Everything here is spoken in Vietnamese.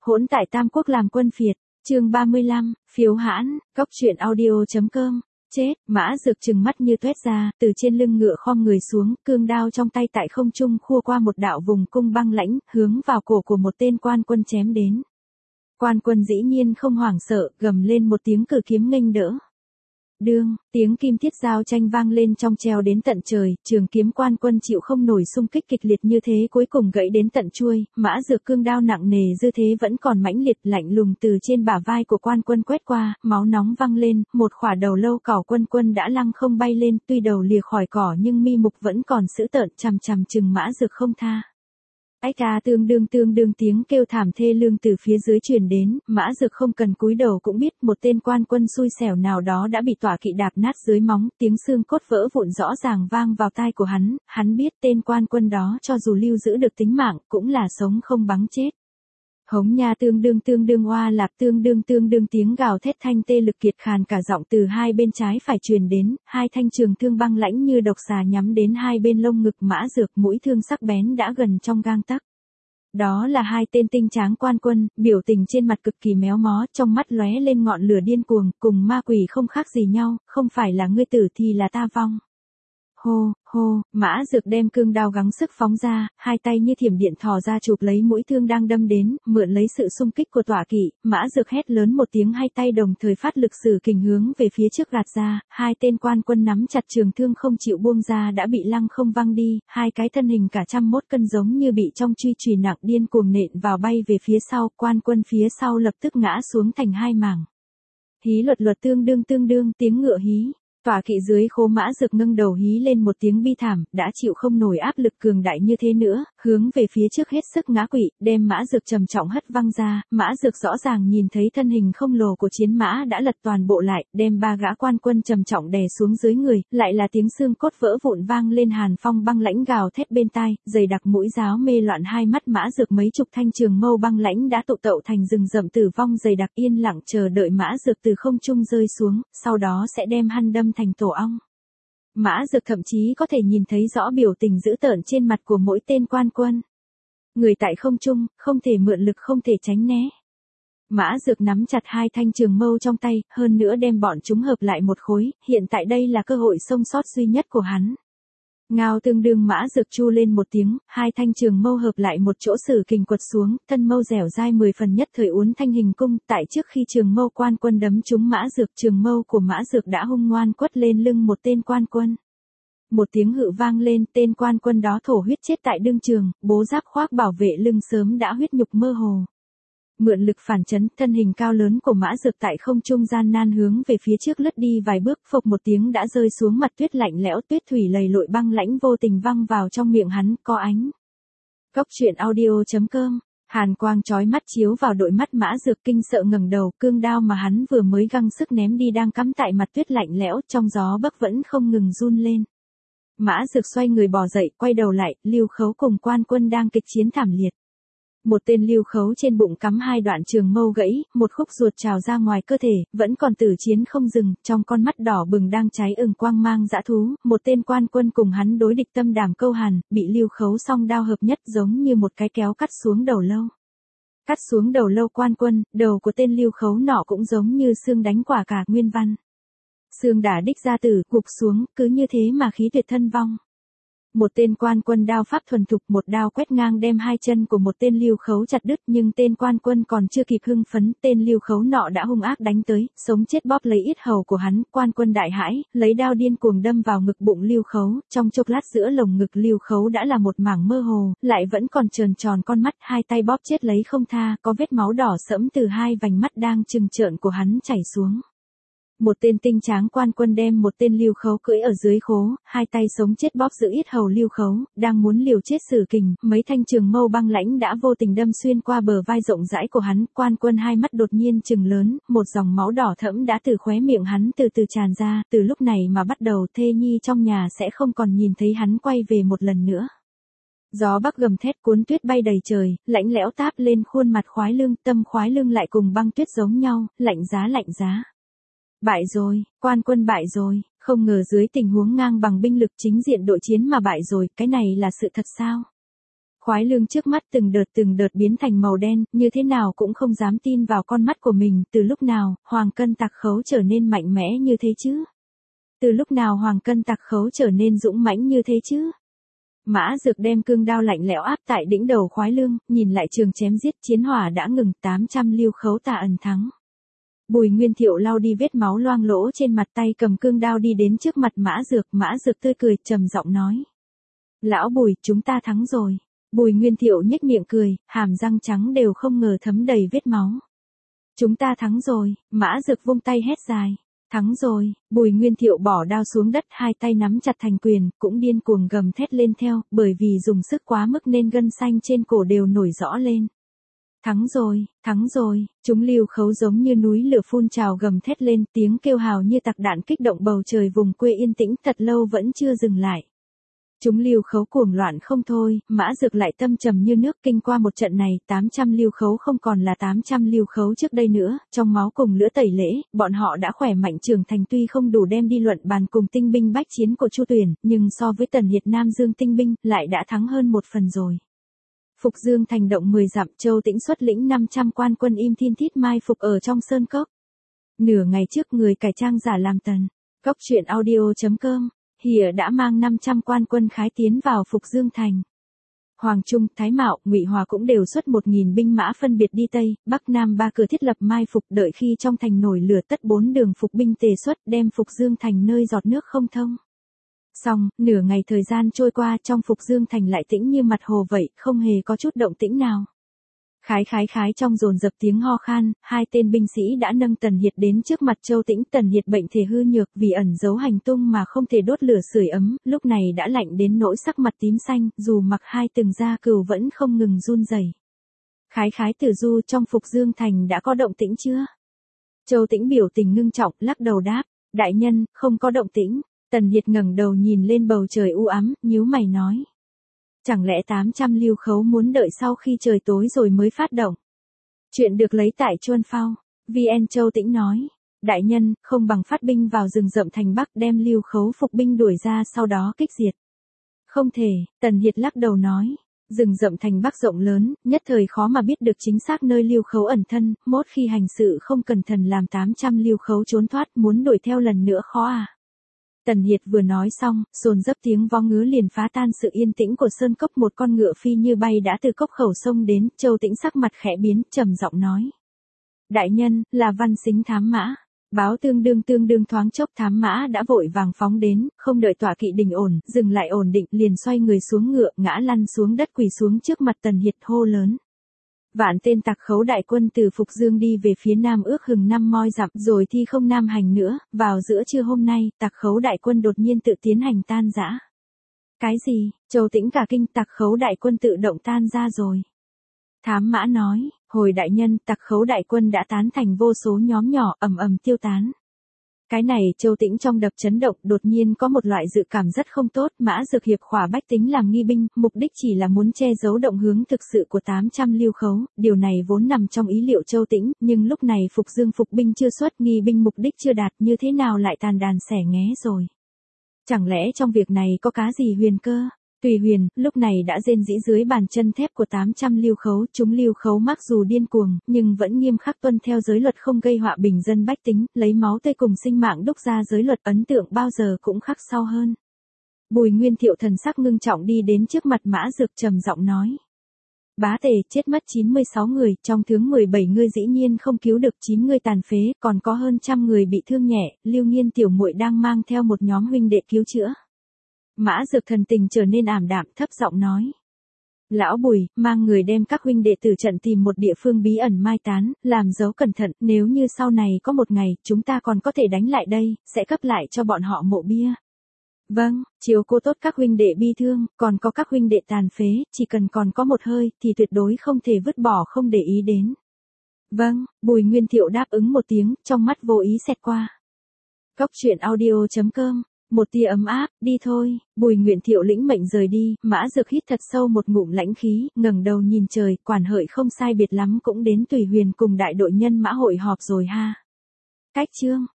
Hỗn tại Tam Quốc làm quân phiệt, chương 35, phiếu hãn, cóc truyện audio.com. Chết, Mã Dược trừng mắt như tuét ra, từ trên lưng ngựa khom người xuống, cương đao trong tay tại không trung khua qua một đạo vùng cung băng lãnh, hướng vào cổ của một tên quan quân chém đến. Quan quân dĩ nhiên không hoảng sợ, gầm lên một tiếng cử kiếm nghênh đỡ. Đương, tiếng kim thiết giao tranh vang lên trong treo đến tận trời, trường kiếm quan quân chịu không nổi xung kích kịch liệt như thế cuối cùng gãy đến tận chuôi, Mã Dược cương đao nặng nề dư thế vẫn còn mãnh liệt lạnh lùng từ trên bả vai của quan quân quét qua, máu nóng văng lên, một khỏa đầu lâu cỏ quân đã lăng không bay lên, tuy đầu lìa khỏi cỏ nhưng mi mục vẫn còn dữ tợn chằm chằm chừng Mã Dược không tha. Ái ca tương đương tiếng kêu thảm thê lương từ phía dưới truyền đến, Mã Dược không cần cúi đầu cũng biết một tên quan quân xui xẻo nào đó đã bị tọa kỵ đạp nát dưới móng, tiếng xương cốt vỡ vụn rõ ràng vang vào tai của hắn biết tên quan quân đó cho dù lưu giữ được tính mạng cũng là sống không bằng chết. Hống nha tương đương oa lạp tương đương tiếng gào thét thanh tê lực kiệt khàn cả giọng từ hai bên trái phải truyền đến, hai thanh trường thương băng lãnh như độc xà nhắm đến hai bên lông ngực Mã Dược, mũi thương sắc bén đã gần trong gang tấc. Đó là hai tên tinh tráng quan quân, biểu tình trên mặt cực kỳ méo mó, trong mắt lóe lên ngọn lửa điên cuồng, cùng ma quỷ không khác gì nhau, không phải là ngươi tử thì là ta vong. Hô, Mã Dược đem cương đao gắng sức phóng ra, hai tay như thiểm điện thò ra chụp lấy mũi thương đang đâm đến, mượn lấy sự xung kích của tọa kỵ, Mã Dược hét lớn một tiếng, hai tay đồng thời phát lực sử kình hướng về phía trước gạt ra, hai tên quan quân nắm chặt trường thương không chịu buông ra đã bị lăng không văng đi, hai cái thân hình cả 101 cân giống như bị trong truy chùy nặng điên cuồng nện vào bay về phía sau, quan quân phía sau lập tức ngã xuống thành hai mảng. Hí luật tương đương tiếng ngựa hí. Tọa kỵ dưới khố Mã Dược nâng đầu hí lên một tiếng bi thảm, đã chịu không nổi áp lực cường đại như thế nữa, hướng về phía trước hết sức ngã quỵ, đem Mã Dược trầm trọng hất văng ra, Mã Dược rõ ràng nhìn thấy thân hình không lồ của chiến mã đã lật toàn bộ lại, đem ba gã quan quân trầm trọng đè xuống dưới người, lại là tiếng xương cốt vỡ vụn vang lên, hàn phong băng lãnh gào thét bên tai, dày đặc mũi giáo mê loạn hai mắt Mã Dược, mấy chục thanh trường mâu băng lãnh đã tụ tậu thành rừng rậm tử vong dày đặc yên lặng chờ đợi Mã Dược từ không trung rơi xuống, sau đó sẽ đem hắn đâm thành tổ ong. Mã Dược thậm chí có thể nhìn thấy rõ biểu tình dữ tợn trên mặt của mỗi tên quan quân. Người tại không trung, không thể mượn lực, không thể tránh né. Mã Dược nắm chặt hai thanh trường mâu trong tay, hơn nữa đem bọn chúng hợp lại một khối, hiện tại đây là cơ hội sống sót duy nhất của hắn. Ngao tương đương Mã Dược chu lên một tiếng, hai thanh trường mâu hợp lại một chỗ sử kình quật xuống, thân mâu dẻo dai 10 phần nhất thời uốn thanh hình cung, tại trước khi trường mâu quan quân đấm trúng Mã Dược, trường mâu của Mã Dược đã hung ngoan quất lên lưng một tên quan quân. Một tiếng hự vang lên, tên quan quân đó thổ huyết chết tại đương trường, bố giáp khoác bảo vệ lưng sớm đã huyết nhục mơ hồ. Mượn lực phản chấn, thân hình cao lớn của Mã Dược tại không trung gian nan hướng về phía trước lướt đi vài bước, phộc một tiếng đã rơi xuống mặt tuyết lạnh lẽo, tuyết thủy lầy lội băng lãnh vô tình văng vào trong miệng hắn, có ánh. Cóc truyện audio.com. Hàn quang chói mắt chiếu vào đôi mắt Mã Dược, kinh sợ ngẩng đầu, cương đao mà hắn vừa mới gắng sức ném đi đang cắm tại mặt tuyết lạnh lẽo, trong gió bấc vẫn không ngừng run lên. Mã Dược xoay người bò dậy, quay đầu lại, Lưu Khấu cùng quan quân đang kịch chiến thảm liệt. Một tên Lưu Khấu trên bụng cắm hai đoạn trường mâu gãy, một khúc ruột trào ra ngoài cơ thể, vẫn còn tử chiến không dừng, trong con mắt đỏ bừng đang cháy ửng quang mang dã thú, một tên quan quân cùng hắn đối địch tâm đảm câu hàn, bị Lưu Khấu song đao hợp nhất giống như một cái kéo cắt xuống đầu lâu. Cắt xuống đầu lâu quan quân, đầu của tên Lưu Khấu nọ cũng giống như xương đánh quả cả nguyên văn. Xương đả đích ra tử, gục xuống, cứ như thế mà khí tuyệt thân vong. Một tên quan quân đao pháp thuần thục, một đao quét ngang đem hai chân của một tên Lưu Khấu chặt đứt, nhưng tên quan quân còn chưa kịp hưng phấn, tên Lưu Khấu nọ đã hung ác đánh tới, sống chết bóp lấy yết hầu của hắn, quan quân đại hãi, lấy đao điên cuồng đâm vào ngực bụng Lưu Khấu, trong chốc lát giữa lồng ngực Lưu Khấu đã là một mảng mơ hồ, lại vẫn còn tròn tròn con mắt, hai tay bóp chết lấy không tha, có vết máu đỏ sẫm từ hai vành mắt đang trừng trợn của hắn chảy xuống. Một tên tinh tráng quan quân đem một tên Lưu Khấu cưỡi ở dưới khố, hai tay sống chết bóp giữ yết hầu Lưu Khấu, đang muốn liều chết sử kình, mấy thanh trường mâu băng lãnh đã vô tình đâm xuyên qua bờ vai rộng rãi của hắn, quan quân hai mắt đột nhiên trừng lớn, một dòng máu đỏ thẫm đã từ khóe miệng hắn từ từ tràn ra, từ lúc này mà bắt đầu thê nhi trong nhà sẽ không còn nhìn thấy hắn quay về một lần nữa. Gió bắc gầm thét cuốn tuyết bay đầy trời, lạnh lẽo táp lên khuôn mặt Khoái Lương, tâm Khoái Lương lại cùng băng tuyết giống nhau, lạnh giá. Bại rồi, quan quân bại rồi, không ngờ dưới tình huống ngang bằng binh lực chính diện đội chiến mà bại rồi, cái này là sự thật sao? Khoái lương trước mắt từng đợt biến thành màu đen, như thế nào cũng không dám tin vào con mắt của mình, từ lúc nào, Hoàng Cân Tặc Khấu trở nên mạnh mẽ như thế chứ? Từ lúc nào Hoàng Cân Tặc Khấu trở nên dũng mãnh như thế chứ? Mã Dược đem cương đao lạnh lẽo áp tại đỉnh đầu Khoái lương, nhìn lại trường chém giết, chiến hỏa đã ngừng, 800 lưu khấu tà ẩn thắng. Bùi Nguyên Thiệu lau đi vết máu loang lỗ trên mặt, tay cầm cương đao đi đến trước mặt Mã Dược tươi cười, trầm giọng nói. Lão Bùi, chúng ta thắng rồi. Bùi Nguyên Thiệu nhếch miệng cười, hàm răng trắng đều không ngờ thấm đầy vết máu. Chúng ta thắng rồi, Mã Dược vung tay hét dài. Thắng rồi, Bùi Nguyên Thiệu bỏ đao xuống đất, hai tay nắm chặt thành quyền, cũng điên cuồng gầm thét lên theo, bởi vì dùng sức quá mức nên gân xanh trên cổ đều nổi rõ lên. Thắng rồi, chúng lưu khấu giống như núi lửa phun trào gầm thét lên, tiếng kêu hào như tạc đạn kích động bầu trời vùng quê yên tĩnh thật lâu vẫn chưa dừng lại. Chúng lưu khấu cuồng loạn không thôi, Mã Dược lại tâm trầm như nước, kinh qua một trận này, 800 lưu khấu không còn là 800 lưu khấu trước đây nữa, trong máu cùng lửa tẩy lễ, bọn họ đã khỏe mạnh trưởng thành, tuy không đủ đem đi luận bàn cùng tinh binh bách chiến của Chu Tuyển, nhưng so với Tần Hiệt Nam Dương tinh binh, lại đã thắng hơn một phần rồi. Phục Dương thành động 10 dặm, Châu Tĩnh xuất lĩnh 500 quan quân im thiên thít mai phục ở trong sơn cốc. Nửa ngày trước người cải trang giả làm tần. Cốc truyện audio.com, Hìa đã mang 500 quan quân khái tiến vào Phục Dương thành. Hoàng Trung, Thái Mạo, Ngụy Hòa cũng đều xuất 1000 binh mã phân biệt đi Tây, Bắc Nam ba cửa thiết lập mai phục, đợi khi trong thành nổi lửa tất 4 đường phục binh tề xuất, đem Phục Dương thành nơi giọt nước không thông. Xong, nửa ngày thời gian trôi qua, trong Phục Dương thành lại tĩnh như mặt hồ vậy, không hề có chút động tĩnh nào. Khái trong dồn dập tiếng ho khan, hai tên binh sĩ đã nâng Tần Hiệt đến trước mặt Châu Tĩnh. Tần Hiệt bệnh thể hư nhược, vì ẩn giấu hành tung mà không thể đốt lửa sưởi ấm, lúc này đã lạnh đến nỗi sắc mặt tím xanh, dù mặc hai từng da cừu vẫn không ngừng run rẩy. Khái Tử Du, trong Phục Dương thành đã có động tĩnh chưa? Châu Tĩnh biểu tình ngưng trọng, lắc đầu đáp, đại nhân, không có động tĩnh. Tần Hiệt ngẩng đầu nhìn lên bầu trời u ám, nhíu mày nói. Chẳng lẽ 800 lưu khấu muốn đợi sau khi trời tối rồi mới phát động? Chuyện được lấy tại Chuân Phao. VN. Châu Tĩnh nói. Đại nhân, không bằng phát binh vào rừng rậm thành Bắc, đem lưu khấu phục binh đuổi ra sau đó kích diệt. Không thể, Tần Hiệt lắc đầu nói. Rừng rậm thành Bắc rộng lớn, nhất thời khó mà biết được chính xác nơi lưu khấu ẩn thân, mốt khi hành sự không cẩn thận làm 800 lưu khấu trốn thoát, muốn đuổi theo lần nữa khó à. Tần Hiệt vừa nói xong, dồn dấp tiếng vó ngứa liền phá tan sự yên tĩnh của sơn cốc, một con ngựa phi như bay đã từ cốc khẩu sông đến, Châu Tĩnh sắc mặt khẽ biến, trầm giọng nói. Đại nhân, là Văn Sính thám mã. Báo tương đương thoáng chốc thám mã đã vội vàng phóng đến, không đợi tọa kỵ đình ổn, dừng lại ổn định, liền xoay người xuống ngựa, ngã lăn xuống đất quỳ xuống trước mặt Tần Hiệt hô lớn. Vạn tên Tặc Khấu đại quân từ Phục Dương đi về phía nam ước hừng 5 moi dặm rồi thi không nam hành nữa, vào giữa trưa hôm nay, Tặc Khấu đại quân đột nhiên tự tiến hành tan rã. Cái gì? Châu Tĩnh cả kinh, Tặc Khấu đại quân tự động tan ra rồi. Thám mã nói, hồi đại nhân, Tặc Khấu đại quân đã tán thành vô số nhóm nhỏ, ầm tiêu tán. Cái này Châu Tĩnh trong đập chấn động, đột nhiên có một loại dự cảm rất không tốt, Mã Dược hiệp khỏa bách tính làm nghi binh, mục đích chỉ là muốn che giấu động hướng thực sự của 800 lưu khấu, điều này vốn nằm trong ý liệu Châu Tĩnh, nhưng lúc này Phục Dương phục binh chưa xuất, nghi binh mục đích chưa đạt, như thế nào lại tàn đàn xẻ nghé rồi. Chẳng lẽ trong việc này có cá gì huyền cơ? Tùy Huyền, lúc này đã rên rĩ dưới bàn chân thép của 800 lưu khấu, chúng lưu khấu mặc dù điên cuồng, nhưng vẫn nghiêm khắc tuân theo giới luật không gây họa bình dân bách tính, lấy máu tươi cùng sinh mạng đúc ra giới luật, ấn tượng bao giờ cũng khắc sâu hơn. Bùi Nguyên Thiệu thần sắc ngưng trọng đi đến trước mặt Mã Dược trầm giọng nói. Bá tề, chết mất 96 người, trong tướng 17 người dĩ nhiên không cứu được 9 người tàn phế, còn có hơn 100 người bị thương nhẹ, Lưu Nghiên tiểu muội đang mang theo một nhóm huynh đệ cứu chữa. Mã Dược thần tình trở nên ảm đạm, thấp giọng nói. Lão Bùi, mang người đem các huynh đệ tử trận tìm một địa phương bí ẩn mai tán, làm dấu cẩn thận, nếu như sau này có một ngày, chúng ta còn có thể đánh lại đây, sẽ cấp lại cho bọn họ mộ bia. Vâng, chiếu cố tốt các huynh đệ bi thương, còn có các huynh đệ tàn phế, chỉ cần còn có một hơi, thì tuyệt đối không thể vứt bỏ không để ý đến. Vâng, Bùi Nguyên Thiệu đáp ứng một tiếng, trong mắt vô ý xẹt qua. Cốc truyện audio.com, một tia ấm áp, đi thôi. Bùi Nguyên Thiệu lĩnh mệnh rời đi, Mã Dược hít thật sâu một ngụm lãnh khí, ngẩng đầu nhìn trời, quản hợi không sai biệt lắm cũng đến Tùy Huyền cùng đại đội nhân mã hội họp rồi ha. Cách chương